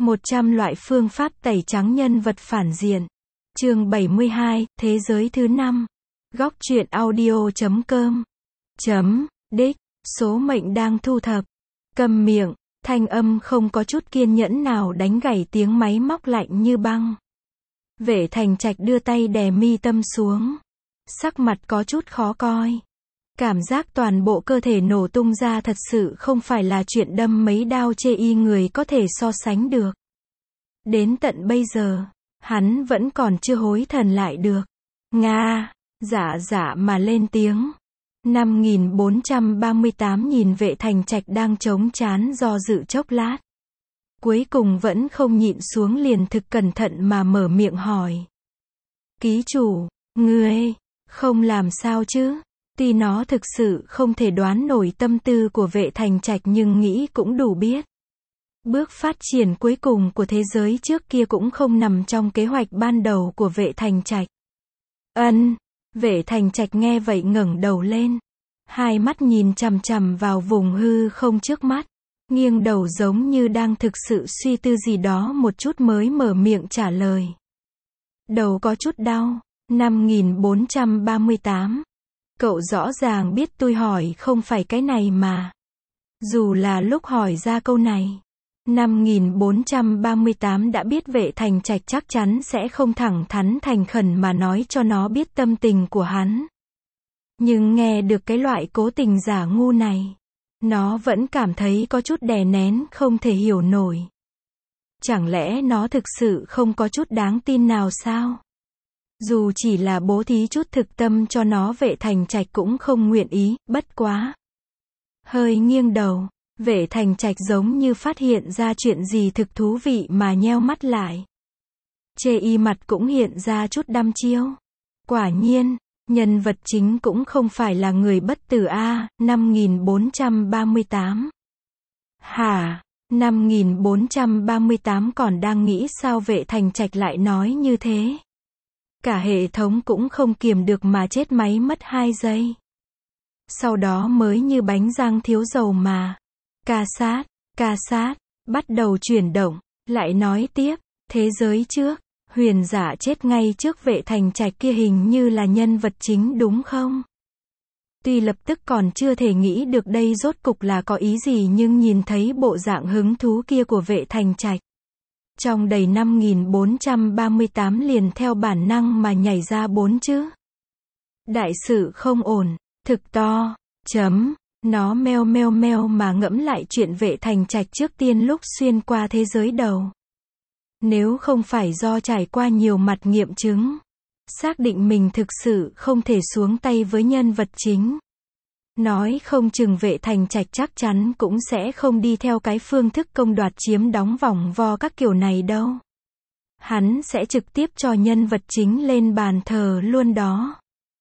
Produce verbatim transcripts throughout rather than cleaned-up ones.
một trăm loại phương pháp tẩy trắng nhân vật phản diện. Chương bảy mươi hai, Thế giới thứ năm. Góc truyện audio chấm com. Chấm, đích, số mệnh đang thu thập. Câm miệng, thanh âm không có chút kiên nhẫn nào đánh gãy tiếng máy móc lạnh như băng. Vệ Thành Trạch đưa tay đè mi tâm xuống. Sắc mặt có chút khó coi. Cảm giác toàn bộ cơ thể nổ tung ra thật sự không phải là chuyện đâm mấy đao chê y người có thể so sánh được. Đến tận bây giờ, hắn vẫn còn chưa hối thần lại được. Nga, dạ dạ mà lên tiếng. năm nghìn bốn trăm ba mươi tám nhìn Vệ Thành Trạch đang chống chán do dự chốc lát. Cuối cùng vẫn không nhịn xuống liền thực cẩn thận mà mở miệng hỏi. Ký chủ, ngươi, không làm sao chứ? Tuy nó thực sự không thể đoán nổi tâm tư của Vệ Thành Trạch nhưng nghĩ cũng đủ biết. Bước phát triển cuối cùng của thế giới trước kia cũng không nằm trong kế hoạch ban đầu của Vệ Thành Trạch. Ân, Vệ Thành Trạch nghe vậy ngẩng đầu lên. Hai mắt nhìn chằm chằm vào vùng hư không trước mắt. Nghiêng đầu giống như đang thực sự suy tư gì đó một chút mới mở miệng trả lời. Đầu có chút đau. năm nghìn bốn trăm ba mươi tám. Cậu rõ ràng biết tôi hỏi không phải cái này mà. Dù là lúc hỏi ra câu này. năm nghìn bốn trăm ba mươi tám đã biết Vệ Thành Trạch chắc chắn sẽ không thẳng thắn thành khẩn mà nói cho nó biết tâm tình của hắn. Nhưng nghe được cái loại cố tình giả ngu này. Nó vẫn cảm thấy có chút đè nén không thể hiểu nổi. Chẳng lẽ nó thực sự không có chút đáng tin nào sao? Dù chỉ là bố thí chút thực tâm cho nó Vệ Thành Trạch cũng không nguyện ý, bất quá. Hơi nghiêng đầu, Vệ Thành Trạch giống như phát hiện ra chuyện gì thực thú vị mà nheo mắt lại. Chê y mặt cũng hiện ra chút đăm chiêu. Quả nhiên, nhân vật chính cũng không phải là người bất tử a, năm nghìn bốn trăm ba mươi tám. Hả? năm nghìn bốn trăm ba mươi tám còn đang nghĩ sao Vệ Thành Trạch lại nói như thế. Cả hệ thống cũng không kiềm được mà chết máy mất hai giây. Sau đó mới như bánh rang thiếu dầu mà. Ca sát, ca sát, bắt đầu chuyển động, lại nói tiếp, thế giới trước, huyền giả chết ngay trước Vệ Thành Trạch kia hình như là nhân vật chính đúng không? Tuy lập tức còn chưa thể nghĩ được đây rốt cục là có ý gì nhưng nhìn thấy bộ dạng hứng thú kia của Vệ Thành Trạch. Trong đầy năm nghìn bốn trăm ba mươi tám liền theo bản năng mà nhảy ra bốn chữ. Đại sự không ổn, thực to, chấm, nó meo meo meo mà ngẫm lại chuyện Vệ Thành Trạch trước tiên lúc xuyên qua thế giới đầu. Nếu không phải do trải qua nhiều mặt nghiệm chứng, xác định mình thực sự không thể xuống tay với nhân vật chính. Nói không chừng Vệ Thành Trạch chắc chắn cũng sẽ không đi theo cái phương thức công đoạt chiếm đóng vòng vo các kiểu này đâu. Hắn sẽ trực tiếp cho nhân vật chính lên bàn thờ luôn đó.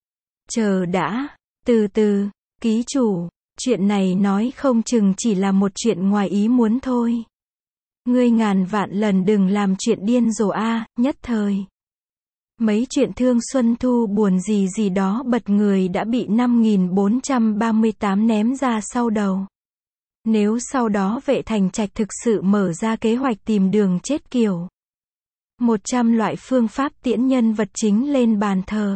Chờ đã, từ từ, ký chủ, chuyện này nói không chừng chỉ là một chuyện ngoài ý muốn thôi. Ngươi ngàn vạn lần đừng làm chuyện điên rồ a, nhất thời. Mấy chuyện thương xuân thu buồn gì gì đó bật người đã bị năm nghìn bốn trăm ba mươi tám ném ra sau đầu. Nếu sau đó Vệ Thành Trạch thực sự mở ra kế hoạch tìm đường chết kiểu. một trăm loại phương pháp tiễn nhân vật chính lên bàn thờ.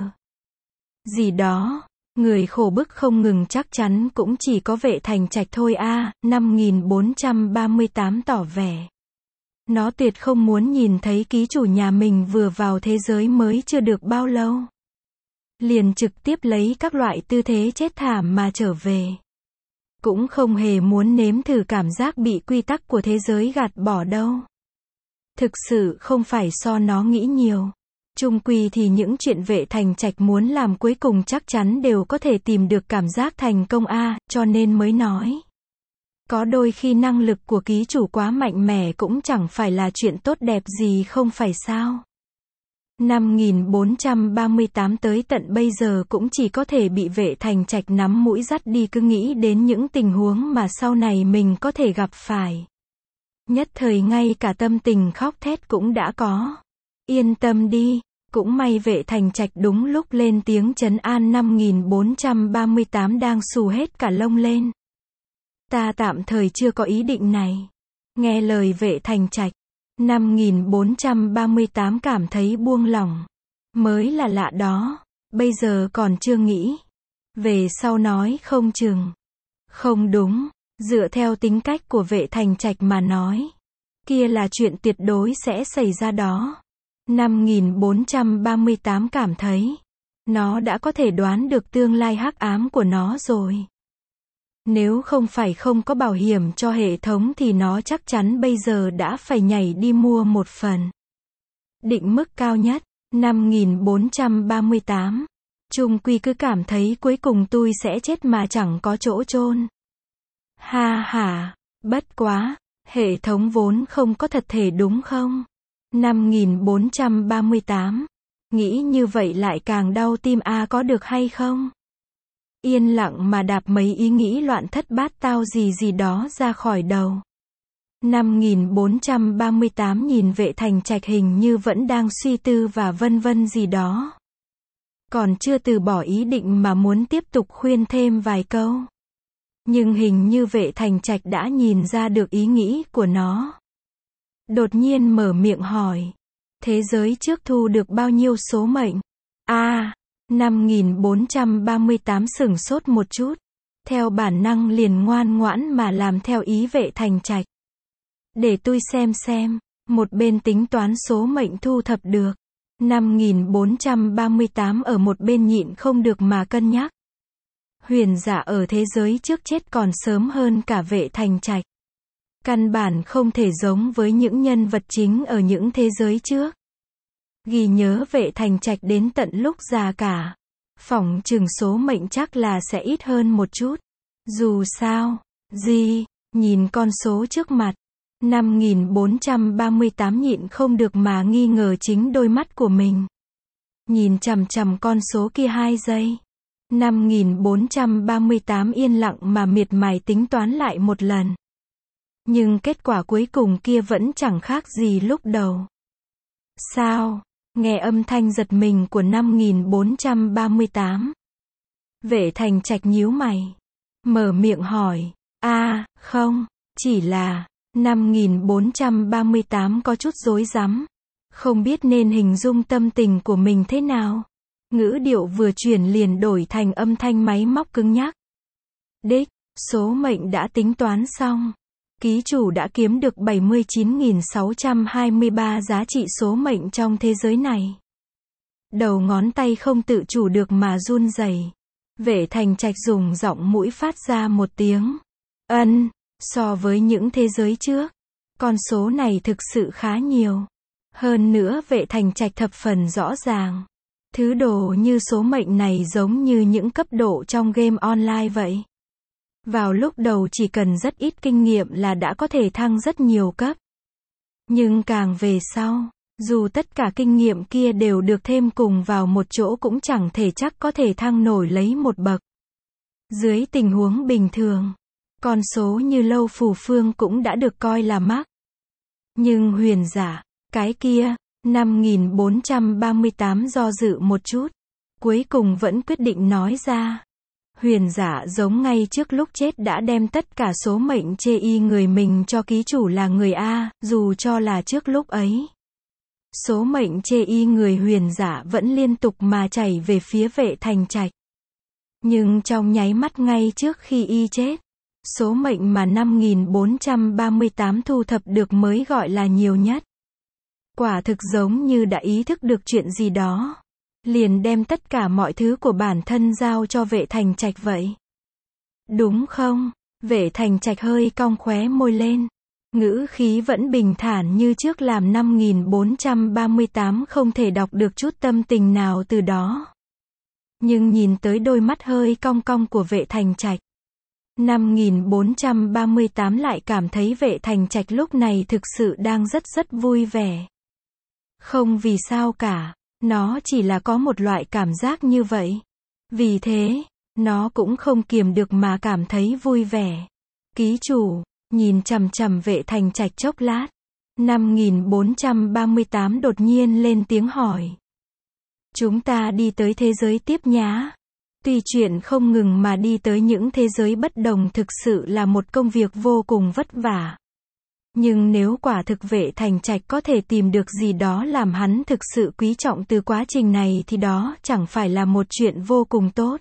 Gì đó, người khổ bức không ngừng chắc chắn cũng chỉ có Vệ Thành Trạch thôi a, năm nghìn bốn trăm ba mươi tám tỏ vẻ. Nó tuyệt không muốn nhìn thấy ký chủ nhà mình vừa vào thế giới mới chưa được bao lâu. Liền trực tiếp lấy các loại tư thế chết thảm mà trở về. Cũng không hề muốn nếm thử cảm giác bị quy tắc của thế giới gạt bỏ đâu. Thực sự không phải do nó nghĩ nhiều. Chung quy thì những chuyện Vệ Thành Trạch muốn làm cuối cùng chắc chắn đều có thể tìm được cảm giác thành công a, cho nên mới nói. Có đôi khi năng lực của ký chủ quá mạnh mẽ cũng chẳng phải là chuyện tốt đẹp gì không phải sao. năm nghìn bốn trăm ba mươi tám tới tận bây giờ cũng chỉ có thể bị Vệ Thành Trạch nắm mũi dắt đi cứ nghĩ đến những tình huống mà sau này mình có thể gặp phải. Nhất thời ngay cả tâm tình khóc thét cũng đã có. Yên tâm đi, cũng may Vệ Thành Trạch đúng lúc lên tiếng trấn an năm nghìn bốn trăm ba mươi tám đang xù hết cả lông lên. Ta tạm thời chưa có ý định này. Nghe lời Vệ Thành Trạch, năm nghìn bốn trăm ba mươi tám cảm thấy buông lỏng. Mới là lạ đó. Bây giờ còn chưa nghĩ. Về sau nói không chừng. Không đúng. Dựa theo tính cách của Vệ Thành Trạch mà nói. Kia là chuyện tuyệt đối sẽ xảy ra đó. năm nghìn bốn trăm ba mươi tám cảm thấy. Nó đã có thể đoán được tương lai hắc ám của nó rồi. Nếu không phải không có bảo hiểm cho hệ thống thì nó chắc chắn bây giờ đã phải nhảy đi mua một phần. Định mức cao nhất, năm nghìn bốn trăm ba mươi tám. Chung quy cứ cảm thấy cuối cùng tôi sẽ chết mà chẳng có chỗ chôn. Ha ha, bất quá, hệ thống vốn không có thật thể đúng không? năm nghìn bốn trăm ba mươi tám. Nghĩ như vậy lại càng đau tim a à, có được hay không? Yên lặng mà đạp mấy ý nghĩ loạn thất bát tao gì gì đó ra khỏi đầu. năm nghìn bốn trăm ba mươi tám nhìn Vệ Thành Trạch hình như vẫn đang suy tư và vân vân gì đó. Còn chưa từ bỏ ý định mà muốn tiếp tục khuyên thêm vài câu. Nhưng hình như Vệ Thành Trạch đã nhìn ra được ý nghĩ của nó. Đột nhiên mở miệng hỏi. Thế giới trước thu được bao nhiêu số mệnh? A, à, năm nghìn bốn trăm ba mươi tám sửng sốt một chút. Theo bản năng liền ngoan ngoãn mà làm theo ý Vệ Thành Trạch. Để tôi xem xem. Một bên tính toán số mệnh thu thập được. năm nghìn bốn trăm ba mươi tám ở một bên nhịn không được mà cân nhắc. Huyền giả ở thế giới trước chết còn sớm hơn cả Vệ Thành Trạch. Căn bản không thể giống với những nhân vật chính ở những thế giới trước. Ghi nhớ Vệ Thành Trạch đến tận lúc già cả. Phỏng chừng số mệnh chắc là sẽ ít hơn một chút. Dù sao, gì, nhìn con số trước mặt. năm nghìn bốn trăm ba mươi tám nhịn không được mà nghi ngờ chính đôi mắt của mình. Nhìn chằm chằm con số kia hai giây. năm nghìn bốn trăm ba mươi tám yên lặng mà miệt mài tính toán lại một lần. Nhưng kết quả cuối cùng kia vẫn chẳng khác gì lúc đầu. Sao? Nghe âm thanh giật mình của năm nghìn bốn trăm ba mươi tám. Vệ Thành Trạch nhíu mày. Mở miệng hỏi. A, à, không, chỉ là, năm nghìn bốn trăm ba mươi tám có chút rối rắm. Không biết nên hình dung tâm tình của mình thế nào. Ngữ điệu vừa chuyển liền đổi thành âm thanh máy móc cứng nhắc. Đích, số mệnh đã tính toán xong. Ký chủ đã kiếm được bảy mươi chín nghìn sáu trăm hai mươi ba giá trị số mệnh trong thế giới này. Đầu ngón tay không tự chủ được mà run rẩy. Vệ Thành Trạch dùng giọng mũi phát ra một tiếng. Ân, so với những thế giới trước, con số này thực sự khá nhiều. Hơn nữa Vệ Thành Trạch thập phần rõ ràng. Thứ đồ như số mệnh này giống như những cấp độ trong game online vậy. Vào lúc đầu chỉ cần rất ít kinh nghiệm là đã có thể thăng rất nhiều cấp. Nhưng càng về sau, dù tất cả kinh nghiệm kia đều được thêm cùng vào một chỗ cũng chẳng thể chắc có thể thăng nổi lấy một bậc. Dưới tình huống bình thường, con số như Lâu Phù Phương cũng đã được coi là mắc. Nhưng huyền giả, cái kia, năm nghìn bốn trăm ba mươi tám do dự một chút. Cuối cùng vẫn quyết định nói ra. Huyền giả giống ngay trước lúc chết đã đem tất cả số mệnh chê y người mình cho ký chủ là người A, dù cho là trước lúc ấy. Số mệnh chê y người huyền giả vẫn liên tục mà chảy về phía Vệ Thành Trạch. Nhưng trong nháy mắt ngay trước khi y chết, số mệnh mà năm nghìn bốn trăm ba mươi tám thu thập được mới gọi là nhiều nhất. Quả thực giống như đã ý thức được chuyện gì đó. Liền đem tất cả mọi thứ của bản thân giao cho Vệ Thành Trạch vậy. Đúng không? Vệ Thành Trạch hơi cong khóe môi lên. Ngữ khí vẫn bình thản như trước làm năm nghìn bốn trăm ba mươi tám không thể đọc được chút tâm tình nào từ đó. Nhưng nhìn tới đôi mắt hơi cong cong của Vệ Thành Trạch, năm nghìn bốn trăm ba mươi tám lại cảm thấy Vệ Thành Trạch lúc này thực sự đang rất rất vui vẻ. Không vì sao cả. Nó chỉ là có một loại cảm giác như vậy. Vì thế, nó cũng không kiềm được mà cảm thấy vui vẻ. Ký chủ, nhìn chằm chằm Vệ Thành Trạch chốc lát. năm nghìn bốn trăm ba mươi tám đột nhiên lên tiếng hỏi. Chúng ta đi tới thế giới tiếp nhá. Tuy chuyện không ngừng mà đi tới những thế giới bất đồng thực sự là một công việc vô cùng vất vả. Nhưng nếu quả thực Vệ Thành Trạch có thể tìm được gì đó làm hắn thực sự quý trọng từ quá trình này thì đó chẳng phải là một chuyện vô cùng tốt.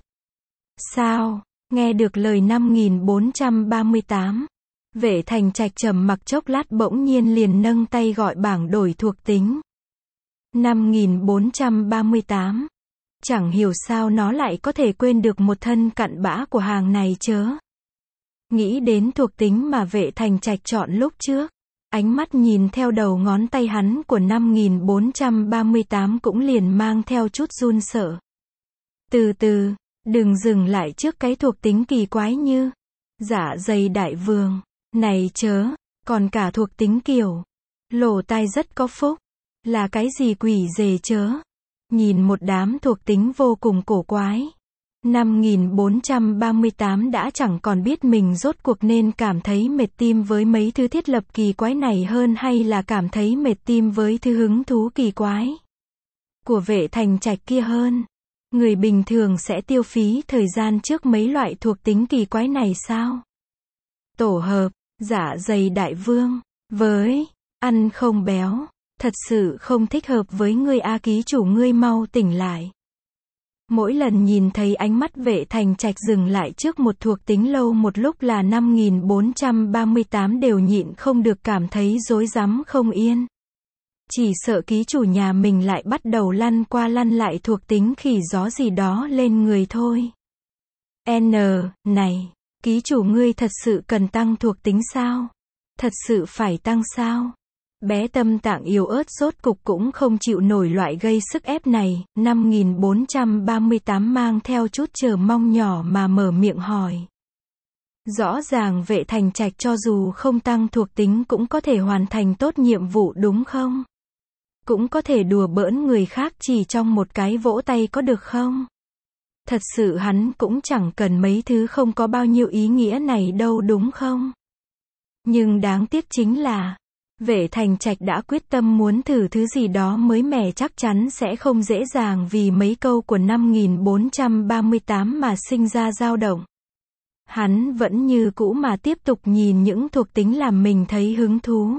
Sao? Nghe được lời năm nghìn bốn trăm ba mươi tám. Vệ Thành Trạch trầm mặc chốc lát bỗng nhiên liền nâng tay gọi bảng đổi thuộc tính. năm nghìn bốn trăm ba mươi tám. Chẳng hiểu sao nó lại có thể quên được một thân cặn bã của hàng này chớ. Nghĩ đến thuộc tính mà Vệ Thành Trạch chọn lúc trước. Ánh mắt nhìn theo đầu ngón tay hắn của năm nghìn bốn trăm ba mươi tám cũng liền mang theo chút run sợ. Từ từ, đừng dừng lại trước cái thuộc tính kỳ quái như Dạ dày đại vương. Này chớ, còn cả thuộc tính kiểu lỗ tai rất có phúc. Là cái gì quỷ dề chớ. Nhìn một đám thuộc tính vô cùng cổ quái. năm nghìn bốn trăm ba mươi tám đã chẳng còn biết mình rốt cuộc nên cảm thấy mệt tim với mấy thứ thiết lập kỳ quái này hơn hay là cảm thấy mệt tim với thứ hứng thú kỳ quái của Vệ Thành Trạch kia hơn. Người bình thường sẽ tiêu phí thời gian trước mấy loại thuộc tính kỳ quái này sao? Tổ hợp, dạ dày đại vương, với ăn không béo, thật sự không thích hợp với ngươi a. Ký chủ ngươi mau tỉnh lại. Mỗi lần nhìn thấy ánh mắt Vệ Thành Trạch dừng lại trước một thuộc tính lâu một lúc là năm nghìn bốn trăm ba mươi tám đều nhịn không được cảm thấy rối rắm không yên. Chỉ sợ ký chủ nhà mình lại bắt đầu lăn qua lăn lại thuộc tính khỉ gió gì đó lên người thôi. N, này, ký chủ ngươi thật sự cần tăng thuộc tính sao? Thật sự phải tăng sao? Bé tâm tạng yếu ớt rốt cục cũng không chịu nổi loại gây sức ép này. Năm nghìn bốn trăm ba mươi tám mang theo chút chờ mong nhỏ mà mở miệng hỏi. Rõ ràng Vệ Thành Trạch cho dù không tăng thuộc tính cũng có thể hoàn thành tốt nhiệm vụ đúng không? Cũng có thể đùa bỡn người khác chỉ trong một cái vỗ tay có được không? Thật sự hắn cũng chẳng cần mấy thứ không có bao nhiêu ý nghĩa này đâu đúng không? Nhưng đáng tiếc chính là Vệ Thành Trạch đã quyết tâm muốn thử thứ gì đó mới mẻ, chắc chắn sẽ không dễ dàng vì mấy câu của năm nghìn bốn trăm ba mươi tám mà sinh ra dao động. Hắn vẫn như cũ mà tiếp tục nhìn những thuộc tính làm mình thấy hứng thú.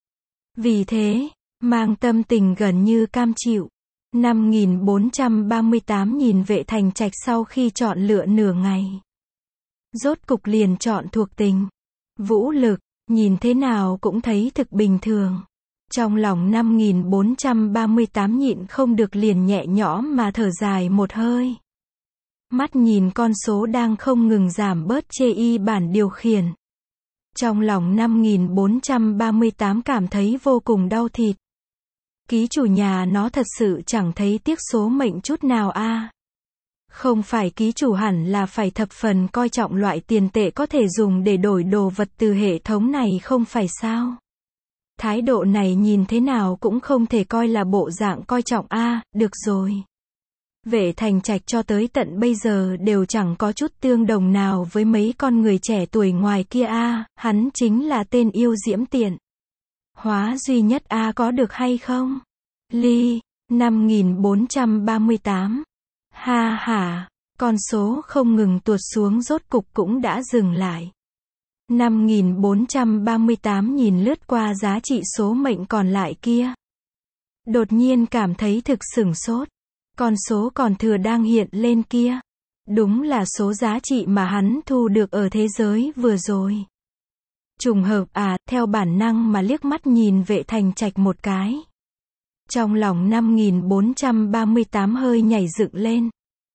Vì thế, mang tâm tình gần như cam chịu, năm nghìn bốn trăm ba mươi tám nhìn Vệ Thành Trạch sau khi chọn lựa nửa ngày. Rốt cục liền chọn thuộc tính vũ lực. Nhìn thế nào cũng thấy thực bình thường. Trong lòng năm nghìn bốn trăm ba mươi tám nhịn không được liền nhẹ nhõm mà thở dài một hơi. Mắt nhìn con số đang không ngừng giảm bớt chê y bản điều khiển. Trong lòng năm nghìn bốn trăm ba mươi tám cảm thấy vô cùng đau thịt. Ký chủ nhà nó thật sự chẳng thấy tiếc số mệnh chút nào a. À. Không phải ký chủ hẳn là phải thập phần coi trọng loại tiền tệ có thể dùng để đổi đồ vật từ hệ thống này không phải sao? Thái độ này nhìn thế nào cũng không thể coi là bộ dạng coi trọng a. À, được rồi. Vệ Thành Trạch cho tới tận bây giờ đều chẳng có chút tương đồng nào với mấy con người trẻ tuổi ngoài kia a. À, hắn chính là tên yêu diễm tiện hóa duy nhất a. À, có được hay không? Ly, năm nghìn bốn trăm ba mươi tám. Ha ha, con số không ngừng tuột xuống rốt cục cũng đã dừng lại. năm nghìn bốn trăm ba mươi tám nhìn lướt qua giá trị số mệnh còn lại kia. Đột nhiên cảm thấy thực sửng sốt. Con số còn thừa đang hiện lên kia. Đúng là số giá trị mà hắn thu được ở thế giới vừa rồi. Trùng hợp à, theo bản năng mà liếc mắt nhìn Vệ Thành Trạch một cái. Trong lòng năm nghìn bốn trăm ba mươi tám hơi nhảy dựng lên.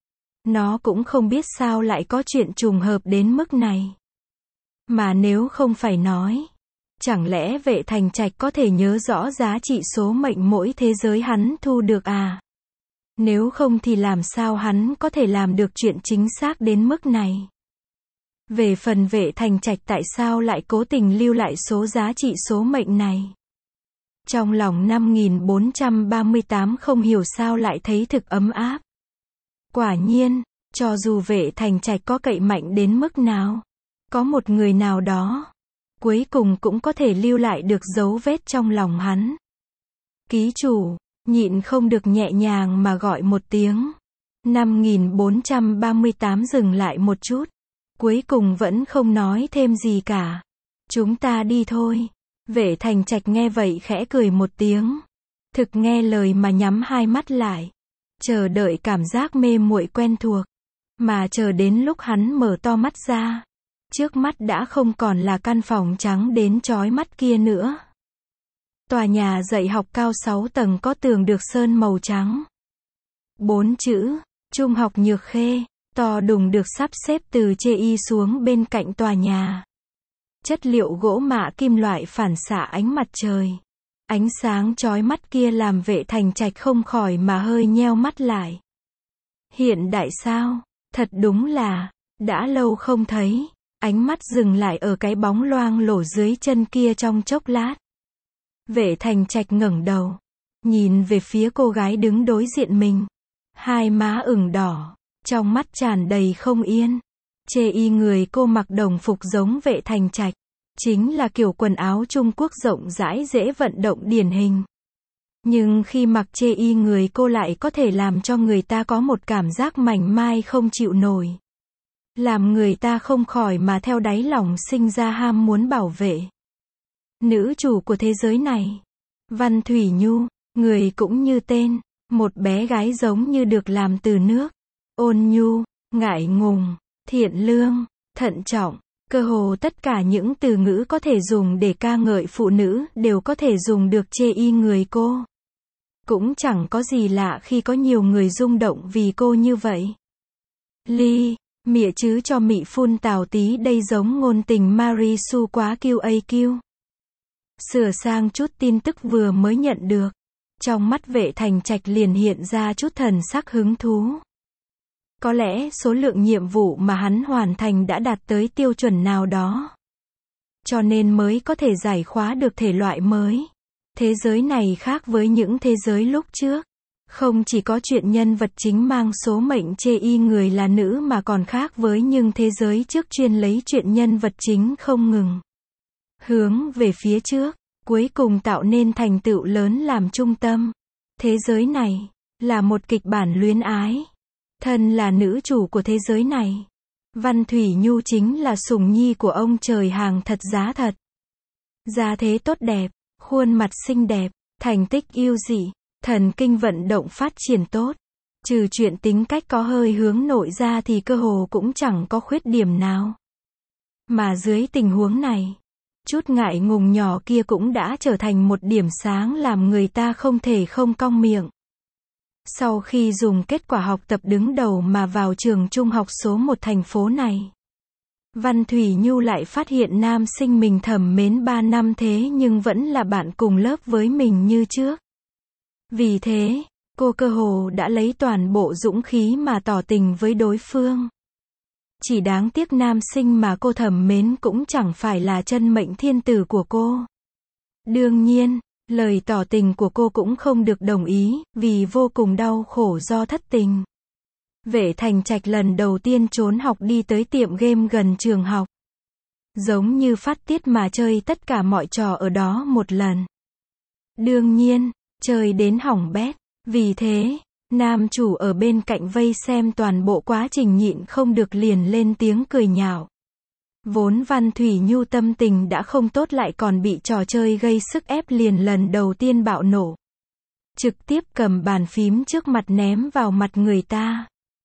Nó cũng không biết sao lại có chuyện trùng hợp đến mức này. Mà nếu không phải nói, chẳng lẽ Vệ Thành Trạch có thể nhớ rõ giá trị số mệnh mỗi thế giới hắn thu được à? Nếu không thì làm sao hắn có thể làm được chuyện chính xác đến mức này? Về phần Vệ Thành Trạch tại sao lại cố tình lưu lại số giá trị số mệnh này? Trong lòng năm nghìn bốn trăm ba mươi tám không hiểu sao lại thấy thực ấm áp. Quả nhiên, cho dù Vệ Thành Trạch có cậy mạnh đến mức nào, có một người nào đó, cuối cùng cũng có thể lưu lại được dấu vết trong lòng hắn. Ký chủ, nhịn không được nhẹ nhàng mà gọi một tiếng. năm nghìn bốn trăm ba mươi tám dừng lại một chút, cuối cùng vẫn không nói thêm gì cả. Chúng ta đi thôi. Vệ Thành Trạch nghe vậy khẽ cười một tiếng. Thực nghe lời mà nhắm hai mắt lại. Chờ đợi cảm giác mê muội quen thuộc. Mà chờ đến lúc hắn mở to mắt ra. Trước mắt đã không còn là căn phòng trắng đến chói mắt kia nữa. Tòa nhà dạy học cao sáu tầng có tường được sơn màu trắng. Bốn chữ, Trung học Nhược Khê, to đùng được sắp xếp từ chê y xuống bên cạnh tòa nhà. Chất liệu gỗ mạ kim loại phản xạ ánh mặt trời. Ánh sáng chói mắt kia làm Vệ Thành Trạch không khỏi mà hơi nheo mắt lại. Hiện đại sao? Thật đúng là, đã lâu không thấy. Ánh mắt dừng lại ở cái bóng loang lổ dưới chân kia trong chốc lát. Vệ Thành Trạch ngẩng đầu, nhìn về phía cô gái đứng đối diện mình. Hai má ửng đỏ, trong mắt tràn đầy không yên. Chê y người cô mặc đồng phục giống Vệ Thành Trạch. Chính là kiểu quần áo Trung Quốc rộng rãi dễ vận động điển hình. Nhưng khi mặc chê y người cô lại có thể làm cho người ta có một cảm giác mảnh mai không chịu nổi. Làm người ta không khỏi mà theo đáy lòng sinh ra ham muốn bảo vệ. Nữ chủ của thế giới này. Văn Thủy Nhu, người cũng như tên. Một bé gái giống như được làm từ nước. Ôn nhu, ngại ngùng, thiện lương, thận trọng. Cơ hồ tất cả những từ ngữ có thể dùng để ca ngợi phụ nữ đều có thể dùng được chê y người cô. Cũng chẳng có gì lạ khi có nhiều người rung động vì cô như vậy. Ly, mịa chứ cho mị phun tào tí đây giống ngôn tình Marisu quá kiu a kiu. Sửa sang chút tin tức vừa mới nhận được. Trong mắt Vệ Thành Trạch liền hiện ra chút thần sắc hứng thú. Có lẽ số lượng nhiệm vụ mà hắn hoàn thành đã đạt tới tiêu chuẩn nào đó. Cho nên mới có thể giải khóa được thể loại mới. Thế giới này khác với những thế giới lúc trước. Không chỉ có chuyện nhân vật chính mang số mệnh chê y người là nữ mà còn khác với những thế giới trước chuyên lấy chuyện nhân vật chính không ngừng hướng về phía trước, cuối cùng tạo nên thành tựu lớn làm trung tâm. Thế giới này là một kịch bản luyến ái. Thân là nữ chủ của thế giới này, Văn Thủy Nhu chính là sủng nhi của ông trời hàng thật giá thật. Gia thế tốt đẹp, khuôn mặt xinh đẹp, thành tích yêu dị, thần kinh vận động phát triển tốt. Trừ chuyện tính cách có hơi hướng nội ra thì cơ hồ cũng chẳng có khuyết điểm nào. Mà dưới tình huống này, chút ngại ngùng nhỏ kia cũng đã trở thành một điểm sáng làm người ta không thể không cong miệng. Sau khi dùng kết quả học tập đứng đầu mà vào trường trung học số một thành phố này, Văn Thủy Nhu lại phát hiện nam sinh mình thầm mến ba năm thế nhưng vẫn là bạn cùng lớp với mình như trước. Vì thế, cô cơ hồ đã lấy toàn bộ dũng khí mà tỏ tình với đối phương. Chỉ đáng tiếc nam sinh mà cô thầm mến cũng chẳng phải là chân mệnh thiên tử của cô. Đương nhiên, lời tỏ tình của cô cũng không được đồng ý, vì vô cùng đau khổ do thất tình. Vệ Thành Trạch lần đầu tiên trốn học đi tới tiệm game gần trường học. Giống như phát tiết mà chơi tất cả mọi trò ở đó một lần. Đương nhiên, chơi đến hỏng bét. Vì thế, nam chủ ở bên cạnh vây xem toàn bộ quá trình nhịn không được liền lên tiếng cười nhạo. Vốn Văn Thủy Nhu tâm tình đã không tốt lại còn bị trò chơi gây sức ép liền lần đầu tiên bạo nổ. Trực tiếp cầm bàn phím trước mặt ném vào mặt người ta.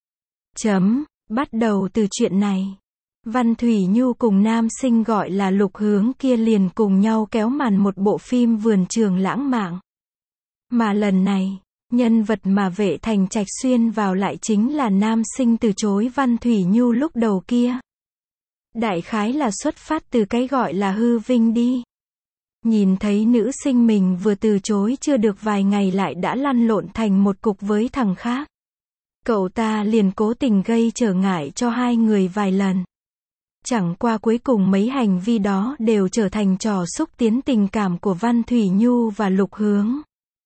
Chấm, bắt đầu từ chuyện này. Văn Thủy Nhu cùng nam sinh gọi là Lục Hướng kia liền cùng nhau kéo màn một bộ phim vườn trường lãng mạn. Mà lần này, nhân vật mà Vệ Thành Trạch xuyên vào lại chính là nam sinh từ chối Văn Thủy Nhu lúc đầu kia. Đại khái là xuất phát từ cái gọi là hư vinh đi. Nhìn thấy nữ sinh mình vừa từ chối chưa được vài ngày lại đã lăn lộn thành một cục với thằng khác. Cậu ta liền cố tình gây trở ngại cho hai người vài lần. Chẳng qua cuối cùng mấy hành vi đó đều trở thành trò xúc tiến tình cảm của Văn Thủy Nhu và Lục Hướng.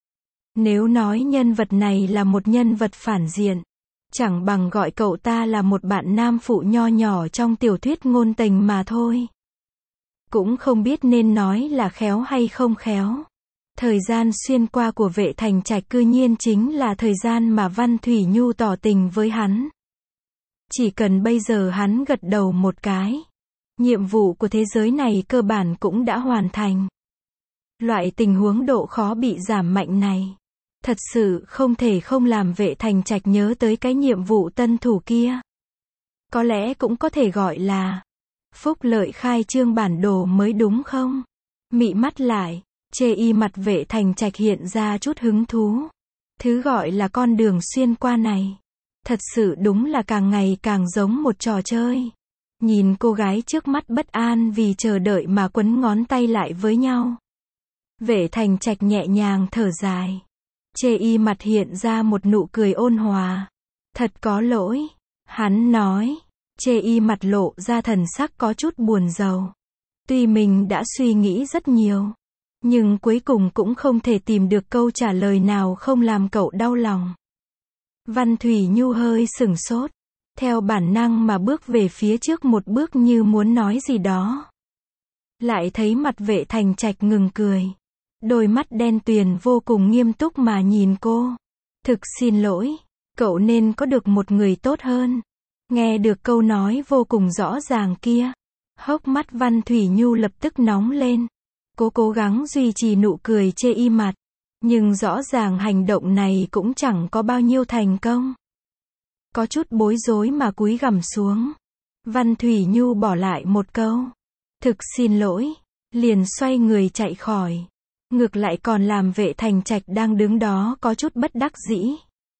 Nếu nói nhân vật này là một nhân vật phản diện, chẳng bằng gọi cậu ta là một bạn nam phụ nho nhỏ trong tiểu thuyết ngôn tình mà thôi. Cũng không biết nên nói là khéo hay không khéo. Thời gian xuyên qua của Vệ Thành Trạch cư nhiên chính là thời gian mà Văn Thủy Nhu tỏ tình với hắn. Chỉ cần bây giờ hắn gật đầu một cái, nhiệm vụ của thế giới này cơ bản cũng đã hoàn thành. Loại tình huống độ khó bị giảm mạnh này, thật sự không thể không làm Vệ Thành Trạch nhớ tới cái nhiệm vụ tân thủ kia. Có lẽ cũng có thể gọi là phúc lợi khai trương bản đồ mới đúng không? Mị mắt lại, chê y mặt Vệ Thành Trạch hiện ra chút hứng thú. Thứ gọi là con đường xuyên qua này, thật sự đúng là càng ngày càng giống một trò chơi. Nhìn cô gái trước mắt bất an vì chờ đợi mà quấn ngón tay lại với nhau. Vệ Thành Trạch nhẹ nhàng thở dài. Chê y mặt hiện ra một nụ cười ôn hòa. Thật có lỗi, hắn nói. Chê y mặt lộ ra thần sắc có chút buồn rầu. Tuy mình đã suy nghĩ rất nhiều, nhưng cuối cùng cũng không thể tìm được câu trả lời nào không làm cậu đau lòng. Văn Thủy Nhu hơi sửng sốt, theo bản năng mà bước về phía trước một bước như muốn nói gì đó. Lại thấy mặt Vệ Thành Trạch ngừng cười. Đôi mắt đen tuyền vô cùng nghiêm túc mà nhìn cô. Thực xin lỗi, cậu nên có được một người tốt hơn. Nghe được câu nói vô cùng rõ ràng kia, hốc mắt Văn Thủy Nhu lập tức nóng lên. Cô cố gắng duy trì nụ cười chê y mặt, nhưng rõ ràng hành động này cũng chẳng có bao nhiêu thành công. Có chút bối rối mà cúi gằm xuống. Văn Thủy Nhu bỏ lại một câu, thực xin lỗi, liền xoay người chạy khỏi. Ngược lại còn làm Vệ Thành Trạch đang đứng đó có chút bất đắc dĩ.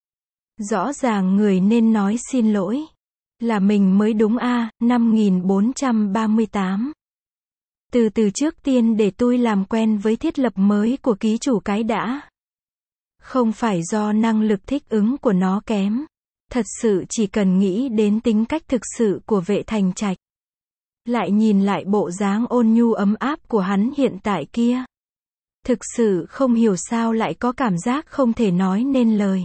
Rõ ràng người nên nói xin lỗi là mình mới đúng a. À, năm nghìn bốn trăm ba mươi tám. Từ từ trước tiên để tôi làm quen với thiết lập mới của ký chủ cái đã. Không phải do năng lực thích ứng của nó kém. Thật sự chỉ cần nghĩ đến tính cách thực sự của Vệ Thành Trạch. Lại nhìn lại bộ dáng ôn nhu ấm áp của hắn hiện tại kia. Thực sự không hiểu sao lại có cảm giác không thể nói nên lời.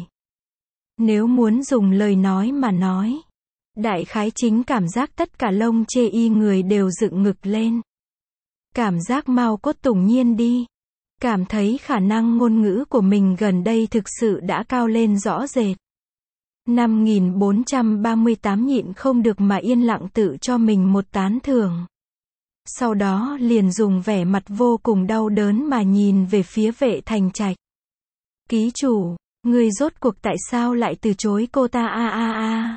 Nếu muốn dùng lời nói mà nói, đại khái chính cảm giác tất cả lông chê y người đều dựng ngực lên. Cảm giác mau cốt tủng nhiên đi. Cảm thấy khả năng ngôn ngữ của mình gần đây thực sự đã cao lên rõ rệt. năm nghìn bốn trăm ba mươi tám nhịn không được mà yên lặng tự cho mình một tán thưởng. Sau đó liền dùng vẻ mặt vô cùng đau đớn mà nhìn về phía Vệ Thành Trạch. Ký chủ, người rốt cuộc tại sao lại từ chối cô ta a a a.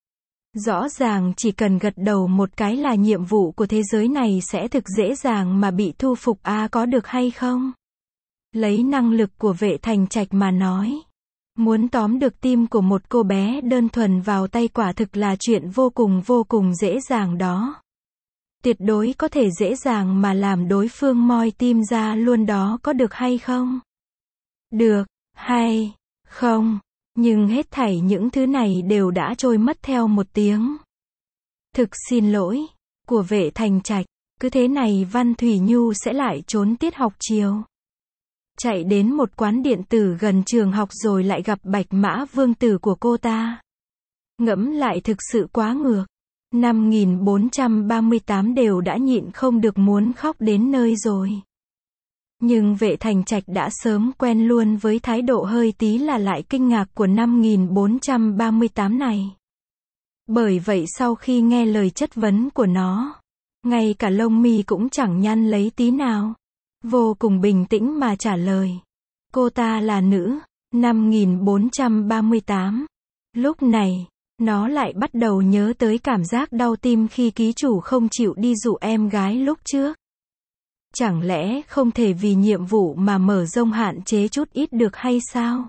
Rõ ràng chỉ cần gật đầu một cái là nhiệm vụ của thế giới này sẽ thực dễ dàng mà bị thu phục a à, có được hay không? Lấy năng lực của Vệ Thành Trạch mà nói, muốn tóm được tim của một cô bé đơn thuần vào tay quả thực là chuyện vô cùng vô cùng dễ dàng đó. Tuyệt đối có thể dễ dàng mà làm đối phương moi tim ra luôn đó có được hay không? Được, hay, không, nhưng hết thảy những thứ này đều đã trôi mất theo một tiếng. Thực xin lỗi, của Vệ Thành Trạch, cứ thế này Văn Thủy Nhu sẽ lại trốn tiết học chiều. Chạy đến một quán điện tử gần trường học rồi lại gặp Bạch Mã Vương tử của cô ta. Ngẫm lại thực sự quá ngược. năm nghìn bốn trăm ba mươi tám đều đã nhịn không được muốn khóc đến nơi rồi. Nhưng Vệ Thành Trạch đã sớm quen luôn với thái độ hơi tí là lại kinh ngạc của năm nghìn bốn trăm ba mươi tám này. Bởi vậy sau khi nghe lời chất vấn của nó, ngay cả lông mi cũng chẳng nhăn lấy tí nào. Vô cùng bình tĩnh mà trả lời. Cô ta là nữ. năm nghìn bốn trăm ba mươi tám. Lúc này, nó lại bắt đầu nhớ tới cảm giác đau tim khi ký chủ không chịu đi dụ em gái lúc trước. Chẳng lẽ không thể vì nhiệm vụ mà mở rộng hạn chế chút ít được hay sao?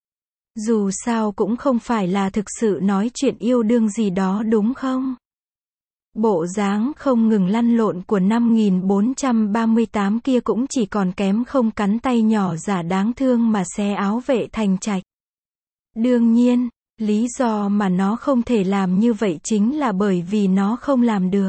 Dù sao cũng không phải là thực sự nói chuyện yêu đương gì đó đúng không? Bộ dáng không ngừng lăn lộn của năm nghìn bốn trăm ba mươi tám kia cũng chỉ còn kém không cắn tay nhỏ giả đáng thương mà xé áo Vệ Thành Trạch. Đương nhiên, lý do mà nó không thể làm như vậy chính là bởi vì nó không làm được.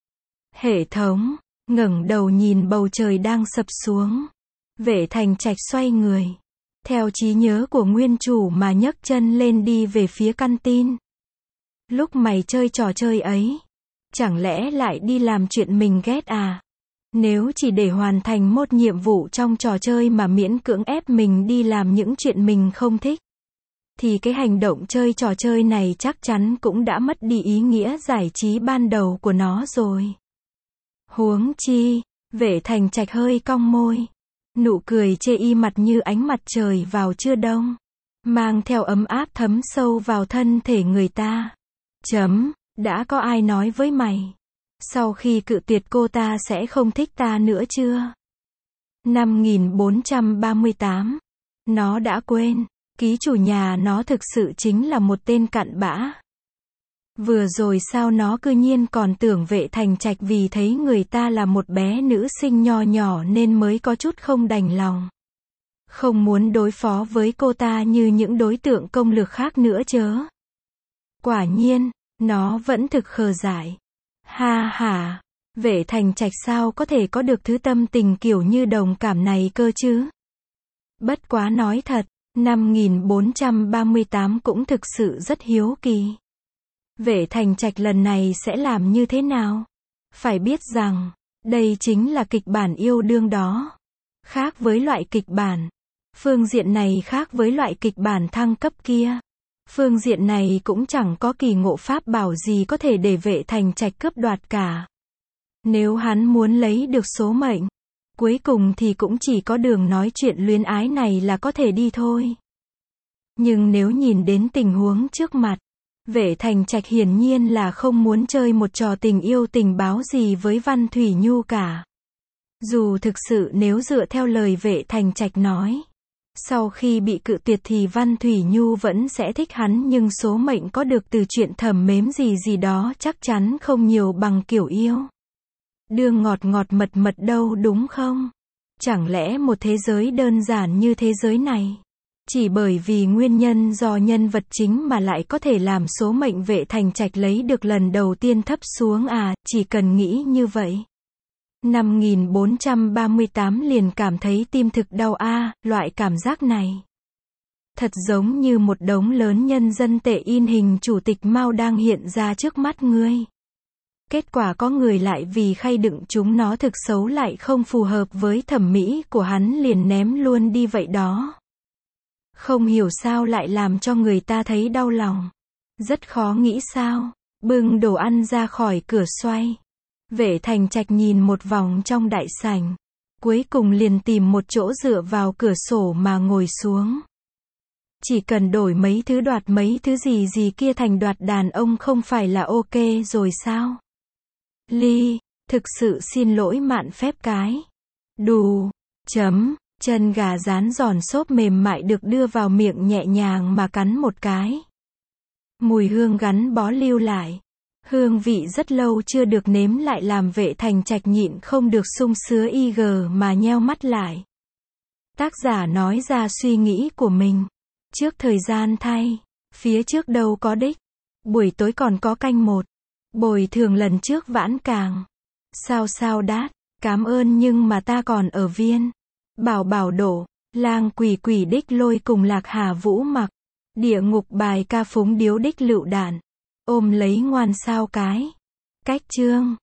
Hệ thống, ngẩng đầu nhìn bầu trời đang sập xuống. Vệ Thành Trạch xoay người. Theo trí nhớ của nguyên chủ mà nhấc chân lên đi về phía căn tin. Lúc mày chơi trò chơi ấy, chẳng lẽ lại đi làm chuyện mình ghét à? Nếu chỉ để hoàn thành một nhiệm vụ trong trò chơi mà miễn cưỡng ép mình đi làm những chuyện mình không thích, thì cái hành động chơi trò chơi này chắc chắn cũng đã mất đi ý nghĩa giải trí ban đầu của nó rồi. Huống chi, Vệ Thành Trạch hơi cong môi. Nụ cười chê y mặt như ánh mặt trời vào trưa đông, mang theo ấm áp thấm sâu vào thân thể người ta. Chấm, đã có ai nói với mày, sau khi cự tuyệt cô ta sẽ không thích ta nữa chưa? Năm nghìn bốn trăm ba mươi tám. Nó đã quên, ký chủ nhà nó thực sự chính là một tên cặn bã. Vừa rồi sao nó cư nhiên còn tưởng Vệ Thành Trạch vì thấy người ta là một bé nữ sinh nho nhỏ nên mới có chút không đành lòng. Không muốn đối phó với cô ta như những đối tượng công lược khác nữa chớ. Quả nhiên, nó vẫn thực khờ dại. Ha ha, Vệ Thành Trạch sao có thể có được thứ tâm tình kiểu như đồng cảm này cơ chứ? Bất quá nói thật, năm nghìn bốn trăm ba mươi tám cũng thực sự rất hiếu kỳ. Vệ Thành Trạch lần này sẽ làm như thế nào? Phải biết rằng, đây chính là kịch bản yêu đương đó. Khác với loại kịch bản. Phương diện này khác với loại kịch bản thăng cấp kia. Phương diện này cũng chẳng có kỳ ngộ pháp bảo gì có thể để Vệ Thành Trạch cướp đoạt cả. Nếu hắn muốn lấy được số mệnh, cuối cùng thì cũng chỉ có đường nói chuyện luyến ái này là có thể đi thôi. Nhưng nếu nhìn đến tình huống trước mặt, Vệ Thành Trạch hiển nhiên là không muốn chơi một trò tình yêu tình báo gì với Văn Thủy Nhu cả. Dù thực sự nếu dựa theo lời Vệ Thành Trạch nói, sau khi bị cự tuyệt thì Văn Thủy Nhu vẫn sẽ thích hắn, nhưng số mệnh có được từ chuyện thầm mến gì gì đó chắc chắn không nhiều bằng kiểu yêu đương ngọt ngọt mật mật đâu đúng không? Chẳng lẽ một thế giới đơn giản như thế giới này, chỉ bởi vì nguyên nhân do nhân vật chính mà lại có thể làm số mệnh Vệ Thành Trạch lấy được lần đầu tiên thấp xuống à? Chỉ cần nghĩ như vậy, năm nghìn bốn trăm ba mươi tám liền cảm thấy tim thực đau a, à, loại cảm giác này thật giống như một đống lớn nhân dân tệ in hình chủ tịch Mao đang hiện ra trước mắt ngươi. Kết quả có người lại vì khay đựng chúng nó thực xấu lại không phù hợp với thẩm mỹ của hắn liền ném luôn đi vậy đó. Không hiểu sao lại làm cho người ta thấy đau lòng. Rất khó nghĩ sao. Bưng đồ ăn ra khỏi cửa xoay. Vệ Thành Trạch nhìn một vòng trong đại sảnh. Cuối cùng liền tìm một chỗ dựa vào cửa sổ mà ngồi xuống. Chỉ cần đổi mấy thứ đoạt mấy thứ gì gì kia thành đoạt đàn ông không phải là ok rồi sao? Ly, thực sự xin lỗi mạn phép cái. Đù, chấm, chân gà rán giòn xốp mềm mại được đưa vào miệng nhẹ nhàng mà cắn một cái. Mùi hương gắn bó lưu lại. Hương vị rất lâu chưa được nếm lại làm Vệ Thành Trạch nhịn không được sung sứa y gờ mà nheo mắt lại. Tác giả nói ra suy nghĩ của mình. Trước thời gian thay, phía trước đâu có đích. Buổi tối còn có canh một. Bồi thường lần trước vãn càng. Sao sao đát, cảm ơn nhưng mà ta còn ở viên. Bảo bảo đổ, lang quỷ quỷ đích lôi cùng Lạc Hà Vũ mặc. Địa ngục bài ca phúng điếu đích lựu đạn. Ôm lấy ngoan sao cái. Cách chương.